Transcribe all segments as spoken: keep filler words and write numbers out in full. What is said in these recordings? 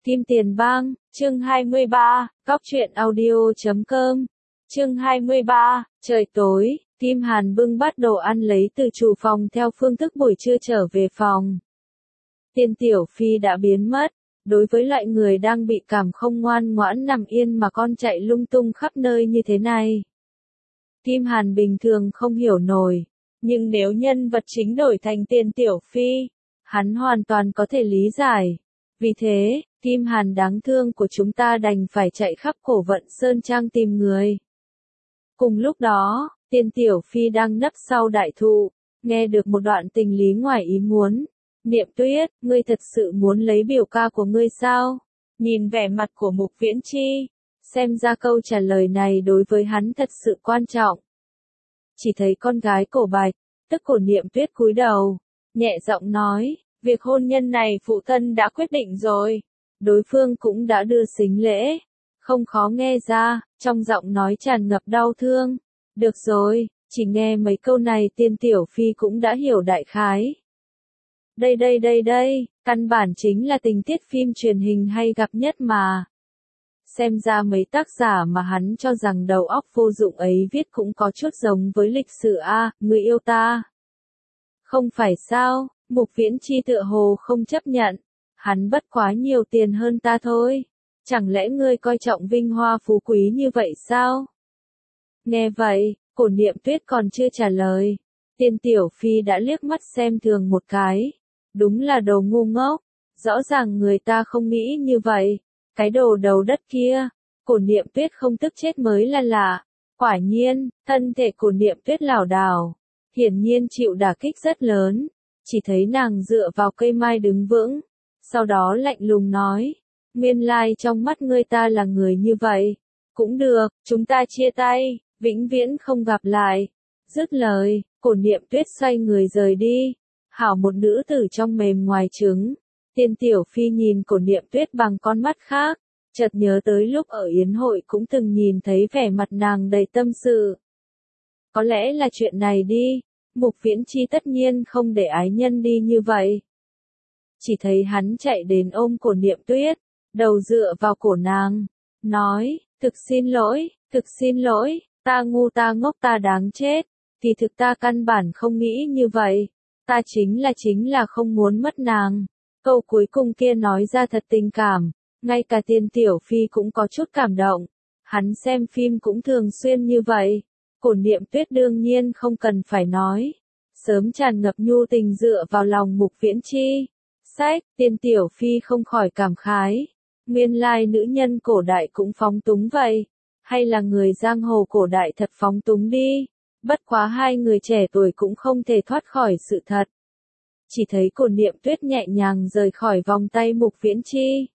Kim Tiền Bang, chương hai mươi ba, Cóc truyện audio chấm com. Chương hai mươi ba, trời tối, Kim Hàn bưng bát đồ ăn lấy từ chủ phòng theo phương thức buổi trưa trở về phòng. Tiên Tiểu Phi đã biến mất. Đối với loại người đang bị cảm không ngoan ngoãn nằm yên mà con chạy lung tung khắp nơi như thế này, Kim Hàn bình thường không hiểu nổi. Nhưng nếu nhân vật chính đổi thành Tiên Tiểu Phi, hắn hoàn toàn có thể lý giải. Vì thế, Kim Hàn đáng thương của chúng ta đành phải chạy khắp Cổ Vận Sơn Trang tìm người. Cùng lúc đó, Tiên Tiểu Phi đang nấp sau đại thụ, nghe được một đoạn tình lý ngoài ý muốn. Niệm Tuyết, ngươi thật sự muốn lấy biểu ca của ngươi sao? Nhìn vẻ mặt của Mục Viễn Chi, xem ra câu trả lời này đối với hắn thật sự quan trọng. Chỉ thấy con gái Cổ Bạch, tức Cổ Niệm Tuyết cúi đầu, nhẹ giọng nói, việc hôn nhân này phụ thân đã quyết định rồi. Đối phương cũng đã đưa sính lễ, không khó nghe ra, trong giọng nói tràn ngập đau thương. Được rồi, chỉ nghe mấy câu này Tiên Tiểu Phi cũng đã hiểu đại khái. Đây đây đây đây, căn bản chính là tình tiết phim truyền hình hay gặp nhất mà. Xem ra mấy tác giả mà hắn cho rằng đầu óc vô dụng ấy viết cũng có chút giống với lịch sử a, người yêu ta. Không phải sao, Mục Viễn Chi tựa hồ không chấp nhận. Hắn bất quá nhiều tiền hơn ta thôi. Chẳng lẽ ngươi coi trọng vinh hoa phú quý như vậy sao? Nghe vậy, Cổ Niệm Tuyết còn chưa trả lời. Tiên Tiểu Phi đã liếc mắt xem thường một cái. Đúng là đồ ngu ngốc. Rõ ràng người ta không nghĩ như vậy. Cái đồ đầu đất kia. Cổ Niệm Tuyết không tức chết mới là lạ. Quả nhiên, thân thể Cổ Niệm Tuyết lảo đảo. Hiển nhiên chịu đả kích rất lớn. Chỉ thấy nàng dựa vào cây mai đứng vững. Sau đó lạnh lùng nói. Nguyên lai trong mắt ngươi ta là người như vậy. Cũng được, chúng ta chia tay, vĩnh viễn không gặp lại. Dứt lời, Cổ Niệm Tuyết xoay người rời đi. Hảo một nữ tử trong mềm ngoài trứng. Tiên Tiểu Phi nhìn Cổ Niệm Tuyết bằng con mắt khác. Chợt nhớ tới lúc ở yến hội cũng từng nhìn thấy vẻ mặt nàng đầy tâm sự. Có lẽ là chuyện này đi. Mục Viễn Chi tất nhiên không để ái nhân đi như vậy. Chỉ thấy hắn chạy đến ôm Cổ Niệm Tuyết, đầu dựa vào cổ nàng, nói, thực xin lỗi, thực xin lỗi, ta ngu ta ngốc ta đáng chết, thì thực ta căn bản không nghĩ như vậy, ta chính là chính là không muốn mất nàng. Câu cuối cùng kia nói ra thật tình cảm, ngay cả Tiên Tiểu Phi cũng có chút cảm động, hắn xem phim cũng thường xuyên như vậy. Cổ Niệm Tuyết đương nhiên không cần phải nói, sớm tràn ngập nhu tình dựa vào lòng Mục Viễn Chi. Sách, Tiên Tiểu Phi không khỏi cảm khái. Nguyên lai nữ nhân cổ đại cũng phóng túng vậy. Hay là người giang hồ cổ đại thật phóng túng đi. Bất quá hai người trẻ tuổi cũng không thể thoát khỏi sự thật. Chỉ thấy Cổ Niệm Tuyết nhẹ nhàng rời khỏi vòng tay Mục Viễn Chi.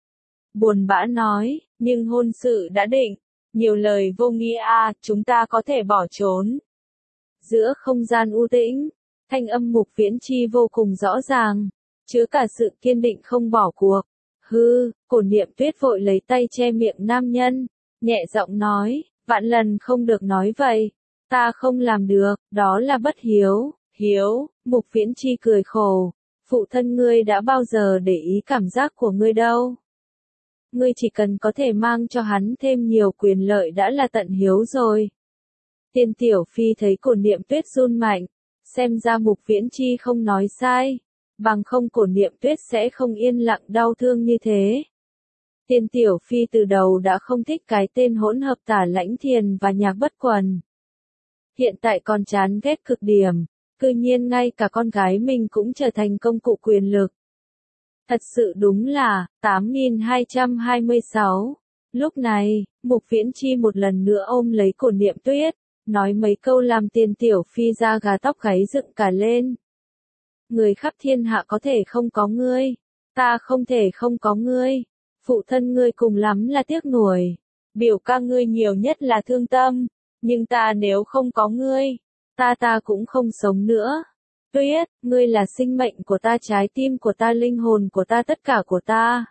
Buồn bã nói, nhưng hôn sự đã định. Nhiều lời vô nghĩa à, chúng ta có thể bỏ trốn. Giữa không gian u tĩnh, thanh âm Mục Viễn Chi vô cùng rõ ràng. Chứa cả sự kiên định không bỏ cuộc. Hư, Cổ Niệm Tuyết vội lấy tay che miệng nam nhân, nhẹ giọng nói, vạn lần không được nói vậy, ta không làm được, đó là bất hiếu. Hiếu, Mục Viễn Chi cười khổ, phụ thân ngươi đã bao giờ để ý cảm giác của ngươi đâu. Ngươi chỉ cần có thể mang cho hắn thêm nhiều quyền lợi đã là tận hiếu rồi. Tiên Tiểu Phi thấy Cổ Niệm Tuyết run mạnh, xem ra Mục Viễn Chi không nói sai. Bằng không Cổ Niệm Tuyết sẽ không yên lặng đau thương như thế. Tiên Tiểu Phi từ đầu đã không thích cái tên hỗn hợp Tả Lãnh Thiền và Nhạc Bất Quần. Hiện tại còn chán ghét cực điểm, cư nhiên ngay cả con gái mình cũng trở thành công cụ quyền lực. Thật sự đúng là, tám nghìn hai trăm hai mươi sáu. Lúc này, Mục Viễn Chi một lần nữa ôm lấy Cổ Niệm Tuyết, nói mấy câu làm Tiên Tiểu Phi da gà tóc gáy dựng cả lên. Người khắp thiên hạ có thể không có ngươi, ta không thể không có ngươi, phụ thân ngươi cùng lắm là tiếc nuối, biểu ca ngươi nhiều nhất là thương tâm, nhưng ta nếu không có ngươi, ta ta cũng không sống nữa. Tuyết, ngươi là sinh mệnh của ta, trái tim của ta, linh hồn của ta, tất cả của ta.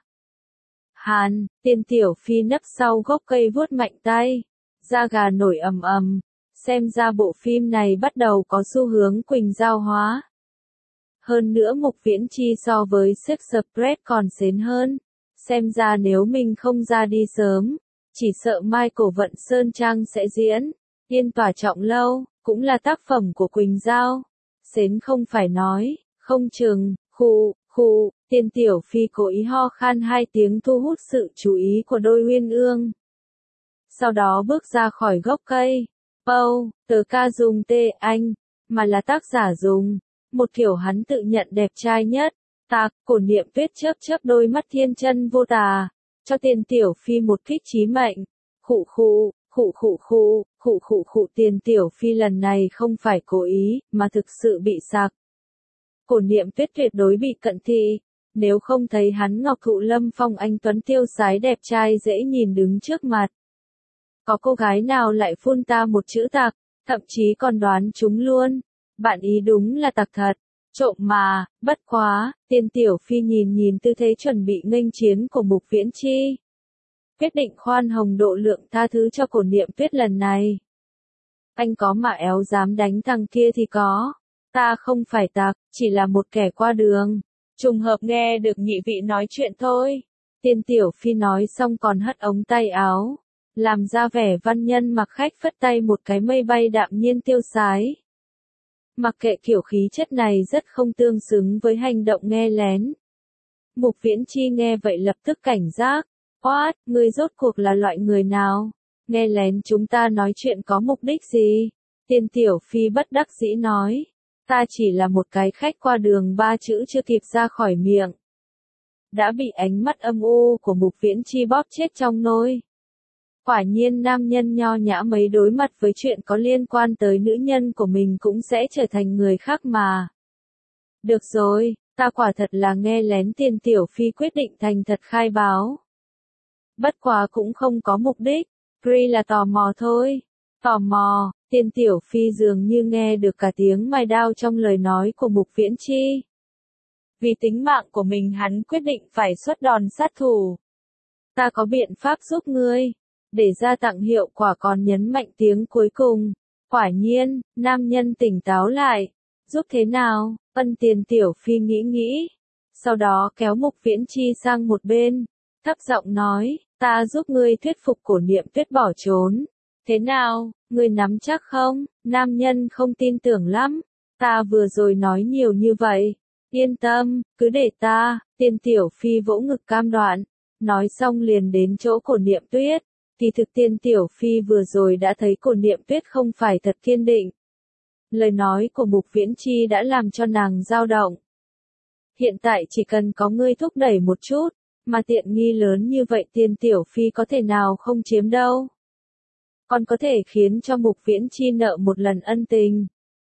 Hàn, Tiên Tiểu Phi nấp sau gốc cây vuốt mạnh tay, da gà nổi ầm ầm, xem ra bộ phim này bắt đầu có xu hướng Quỳnh Giao hóa. Hơn nữa Mục Viễn Chi so với Sex Express còn xến hơn. Xem ra nếu mình không ra đi sớm, chỉ sợ mai Cổ Vận Sơn Trang sẽ diễn. Yên tỏa trọng lâu, cũng là tác phẩm của Quỳnh Giao. Xến không phải nói, không chừng, khụ, khụ, Tiên Tiểu Phi cố ý ho khan hai tiếng thu hút sự chú ý của đôi uyên ương. Sau đó bước ra khỏi gốc cây. Pâu, tớ ca dùng tê anh, mà là tác giả dùng. Một kiểu hắn tự nhận đẹp trai nhất. Tạc, Cổ Niệm Tuyết chớp chớp đôi mắt thiên chân vô tà, cho Tiên Tiểu Phi một kích chí mệnh. Khụ khụ, khụ khụ khụ, khụ khụ khụ Tiên Tiểu Phi lần này không phải cố ý, mà thực sự bị sặc. Cổ Niệm Tuyết tuyệt đối bị cận thị, nếu không thấy hắn ngọc thụ lâm phong anh tuấn tiêu sái đẹp trai dễ nhìn đứng trước mặt. Có cô gái nào lại phun ta một chữ tặc, thậm chí còn đoán chúng luôn. Bạn ý đúng là tặc thật. Trộm mà, bất quá, Tiên Tiểu Phi nhìn nhìn tư thế chuẩn bị nghênh chiến của Mục Viễn Chi. Quyết định khoan hồng độ lượng tha thứ cho Cổ Niệm Tuyết lần này. Anh có mà éo dám đánh thằng kia thì có. Ta không phải tặc, chỉ là một kẻ qua đường. Trùng hợp nghe được nhị vị nói chuyện thôi. Tiên Tiểu Phi nói xong còn hất ống tay áo. Làm ra vẻ văn nhân mặc khách phất tay một cái mây bay đạm nhiên tiêu sái. Mặc kệ kiểu khí chất này rất không tương xứng với hành động nghe lén. Mục Viễn Chi nghe vậy lập tức cảnh giác. What, ngươi rốt cuộc là loại người nào? Nghe lén chúng ta nói chuyện có mục đích gì? Tiên Tiểu Phi bất đắc dĩ nói. Ta chỉ là một cái khách qua đường ba chữ chưa kịp ra khỏi miệng. Đã bị ánh mắt âm u của Mục Viễn Chi bóp chết trong nôi. Quả nhiên nam nhân nho nhã mấy đối mặt với chuyện có liên quan tới nữ nhân của mình cũng sẽ trở thành người khác mà. Được rồi, ta quả thật là nghe lén. Tiên Tiểu Phi quyết định thành thật khai báo. Bất quá cũng không có mục đích, Pri là tò mò thôi. Tò mò, Tiên Tiểu Phi dường như nghe được cả tiếng mai đao trong lời nói của Mục Viễn Chi. Vì tính mạng của mình hắn quyết định phải xuất đòn sát thủ. Ta có biện pháp giúp ngươi. Để gia tăng hiệu quả còn nhấn mạnh tiếng cuối cùng. Quả nhiên, nam nhân tỉnh táo lại. Giúp thế nào? Ân Tiên Tiểu Phi nghĩ nghĩ. Sau đó kéo Mục Viễn Chi sang một bên. Thấp giọng nói, ta giúp ngươi thuyết phục Cổ Niệm Tuyết bỏ trốn. Thế nào, ngươi nắm chắc không? Nam nhân không tin tưởng lắm. Ta vừa rồi nói nhiều như vậy. Yên tâm, cứ để ta. Tiên Tiểu Phi vỗ ngực cam đoan. Nói xong liền đến chỗ Cổ Niệm Tuyết. Kỳ thực Tiên Tiểu Phi vừa rồi đã thấy Cổ Niệm Tuyết không phải thật kiên định. Lời nói của Mục Viễn Chi đã làm cho nàng dao động. Hiện tại chỉ cần có ngươi thúc đẩy một chút, mà tiện nghi lớn như vậy Tiên Tiểu Phi có thể nào không chiếm đâu. Còn có thể khiến cho Mục Viễn Chi nợ một lần ân tình.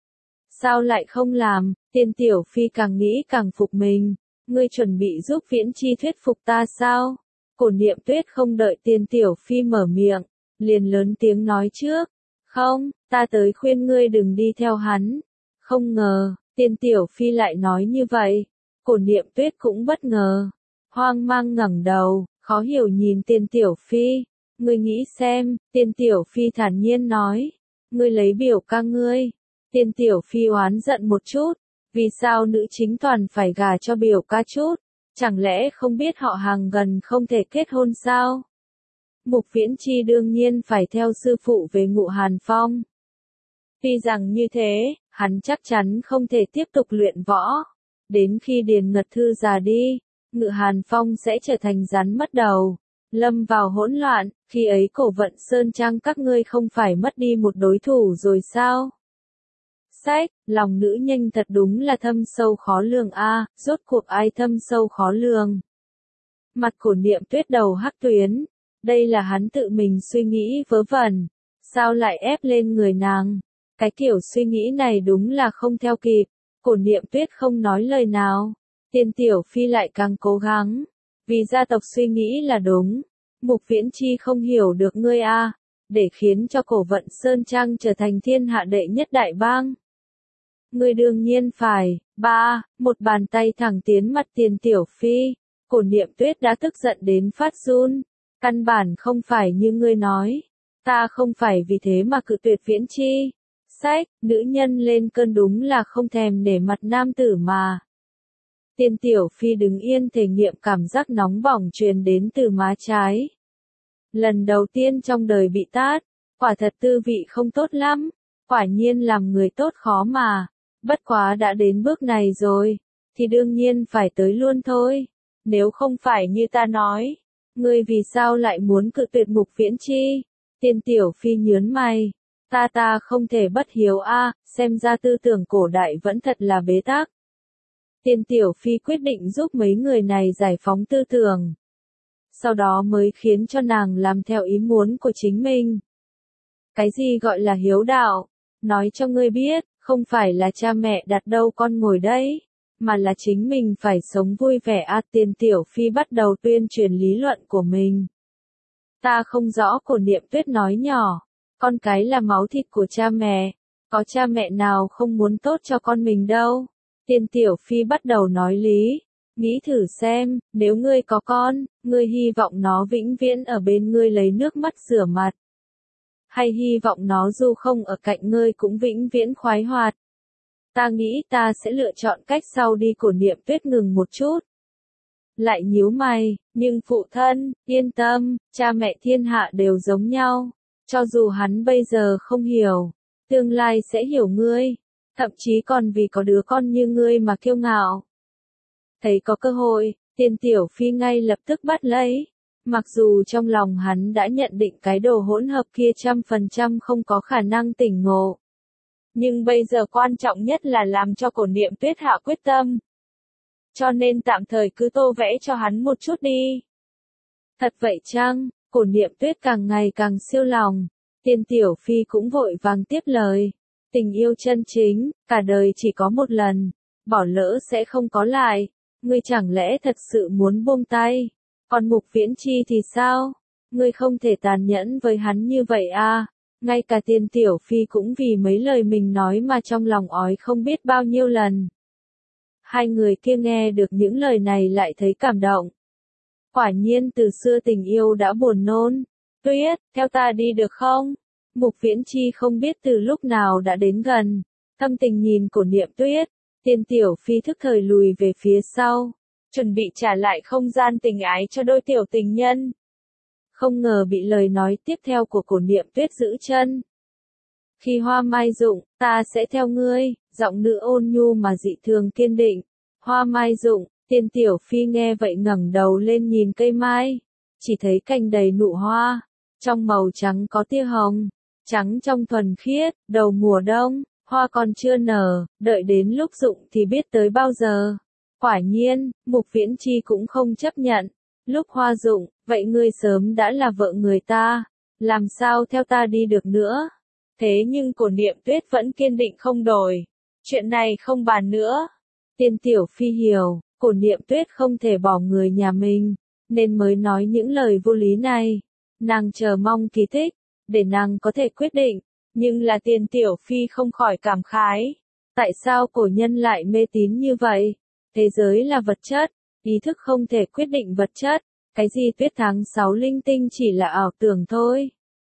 Sao lại không làm? Tiên Tiểu Phi càng nghĩ càng phục mình. Ngươi chuẩn bị giúp Viễn Chi thuyết phục ta sao? Cổ Niệm Tuyết không đợi Tiên Tiểu Phi mở miệng, liền lớn tiếng nói trước. Không, ta tới khuyên ngươi đừng đi theo hắn. Không ngờ, Tiên Tiểu Phi lại nói như vậy. Cổ Niệm Tuyết cũng bất ngờ. Hoang mang ngẩng đầu, khó hiểu nhìn Tiên Tiểu Phi. Ngươi nghĩ xem, Tiên Tiểu Phi thản nhiên nói. Ngươi lấy biểu ca ngươi. Tiên Tiểu Phi oán giận một chút. Vì sao nữ chính toàn phải gả cho biểu ca chút? Chẳng lẽ không biết họ hàng gần không thể kết hôn sao? Mục Viễn Chi đương nhiên phải theo sư phụ về Ngụ Hàn Phong. Tuy rằng như thế, hắn chắc chắn không thể tiếp tục luyện võ. Đến khi Điền Ngật Thư già đi, Ngự Hàn Phong sẽ trở thành rắn mất đầu. Lâm vào hỗn loạn, khi ấy Cổ Vận Sơn Trang các ngươi không phải mất đi một đối thủ rồi sao? Sách, lòng nữ nhân thật đúng là thâm sâu khó lường a, à, rốt cuộc ai thâm sâu khó lường. Mặt Cổ Niệm Tuyết đầu hắc tuyến, đây là hắn tự mình suy nghĩ vớ vẩn, sao lại ép lên người nàng? Cái kiểu suy nghĩ này đúng là không theo kịp. Cổ Niệm Tuyết không nói lời nào. Tiên Tiểu Phi lại càng cố gắng, vì gia tộc suy nghĩ là đúng. Mục Viễn Chi không hiểu được ngươi a, à, để khiến cho Cổ Vận Sơn Trang trở thành thiên hạ đệ nhất đại bang. Ngươi đương nhiên phải. Ba, một bàn tay thẳng tiến mặt Tiên Tiểu Phi. Cổ Niệm Tuyết đã tức giận đến phát run. Căn bản không phải như ngươi nói. Ta không phải vì thế mà cự tuyệt Viễn Chi. Sách, nữ nhân lên cơn đúng là không thèm để mặt nam tử mà. Tiên Tiểu Phi đứng yên thể nghiệm cảm giác nóng bỏng truyền đến từ má trái. Lần đầu tiên trong đời bị tát, quả thật tư vị không tốt lắm, quả nhiên làm người tốt khó mà, bất quá đã đến bước này rồi, thì đương nhiên phải tới luôn thôi, nếu không phải như ta nói, ngươi vì sao lại muốn cự tuyệt Mục Viễn Chi? Tiên Tiểu Phi nhớn mày, ta ta không thể bất hiếu a, xem ra tư tưởng cổ đại vẫn thật là bế tắc. Tiên Tiểu Phi quyết định giúp mấy người này giải phóng tư tưởng. Sau đó mới khiến cho nàng làm theo ý muốn của chính mình. Cái gì gọi là hiếu đạo? Nói cho ngươi biết, không phải là cha mẹ đặt đâu con ngồi đấy, mà là chính mình phải sống vui vẻ a. À, Tiên Tiểu Phi bắt đầu tuyên truyền lý luận của mình. Ta không rõ, Cổ Niệm Tuyết nói nhỏ, con cái là máu thịt của cha mẹ, có cha mẹ nào không muốn tốt cho con mình đâu. Tiên Tiểu Phi bắt đầu nói lý, nghĩ thử xem, nếu ngươi có con, ngươi hy vọng nó vĩnh viễn ở bên ngươi lấy nước mắt rửa mặt. Hay hy vọng nó dù không ở cạnh ngươi cũng vĩnh viễn khoái hoạt. Ta nghĩ ta sẽ lựa chọn cách sau đi. Cổ Niệm Tuyết ngừng một chút. Lại nhíu mày, nhưng phụ thân, yên tâm, cha mẹ thiên hạ đều giống nhau. Cho dù hắn bây giờ không hiểu, tương lai sẽ hiểu ngươi. Thậm chí còn vì có đứa con như ngươi mà kiêu ngạo. Thấy có cơ hội, Tiên Tiểu Phi ngay lập tức bắt lấy. Mặc dù trong lòng hắn đã nhận định cái đồ hỗn hợp kia trăm phần trăm không có khả năng tỉnh ngộ. Nhưng bây giờ quan trọng nhất là làm cho Cổ Niệm Tuyết hạ quyết tâm. Cho nên tạm thời cứ tô vẽ cho hắn một chút đi. Thật vậy chăng? Cổ Niệm Tuyết càng ngày càng siêu lòng. Tiên Tiểu Phi cũng vội vàng tiếp lời. Tình yêu chân chính, cả đời chỉ có một lần, bỏ lỡ sẽ không có lại. Ngươi chẳng lẽ thật sự muốn buông tay? Còn Mục Viễn Chi thì sao? Ngươi không thể tàn nhẫn với hắn như vậy à? Ngay cả Tiên Tiểu Phi cũng vì mấy lời mình nói mà trong lòng ói không biết bao nhiêu lần. Hai người kia nghe được những lời này lại thấy cảm động. Quả nhiên từ xưa tình yêu đã buồn nôn. Tuyết, theo ta đi được không? Mục Viễn Chi không biết từ lúc nào đã đến gần. Thâm tình nhìn Cổ Niệm Tuyết. Tiên Tiểu Phi thức thời lùi về phía sau. Chuẩn bị trả lại không gian tình ái cho đôi tiểu tình nhân. Không ngờ bị lời nói tiếp theo của Cổ Niệm Tuyết giữ chân. Khi hoa mai rụng, ta sẽ theo ngươi, giọng nữ ôn nhu mà dị thường kiên định. Hoa mai rụng, Tiên Tiểu Phi nghe vậy ngẩng đầu lên nhìn cây mai. Chỉ thấy cành đầy nụ hoa. Trong màu trắng có tia hồng. Trắng trong thuần khiết, đầu mùa đông, hoa còn chưa nở, đợi đến lúc rụng thì biết tới bao giờ. Quả nhiên, Mục Viễn Chi cũng không chấp nhận. Lúc hoa rụng, vậy ngươi sớm đã là vợ người ta, làm sao theo ta đi được nữa? Thế nhưng Cổ Niệm Tuyết vẫn kiên định không đổi. Chuyện này không bàn nữa. Tiên Tiểu Phi hiểu, Cổ Niệm Tuyết không thể bỏ người nhà mình, nên mới nói những lời vô lý này. Nàng chờ mong kỳ tích, để nàng có thể quyết định. Nhưng là Tiên Tiểu Phi không khỏi cảm khái. Tại sao cổ nhân lại mê tín như vậy? Thế giới là vật chất, ý thức không thể quyết định vật chất. Cái gì Tuyết tháng sáu linh tinh chỉ là ảo tưởng thôi.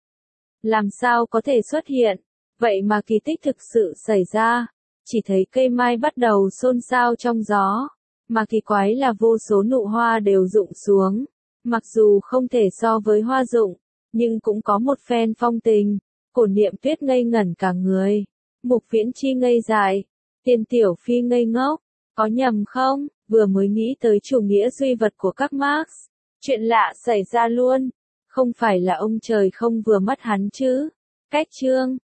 Làm sao có thể xuất hiện? Vậy mà kỳ tích thực sự xảy ra. Chỉ thấy cây mai bắt đầu xôn xao trong gió. Mà kỳ quái là vô số nụ hoa đều rụng xuống. Mặc dù không thể so với hoa rụng, nhưng cũng có một phen phong tình. Cổ Niệm Tuyết ngây ngẩn cả người. Mục Viễn Chi ngây dại. Tiên Tiểu Phi ngây ngốc. Có nhầm không? Vừa mới nghĩ tới chủ nghĩa duy vật của các Marx. Chuyện lạ xảy ra luôn. Không phải là ông trời không vừa mắt hắn chứ? Cách chương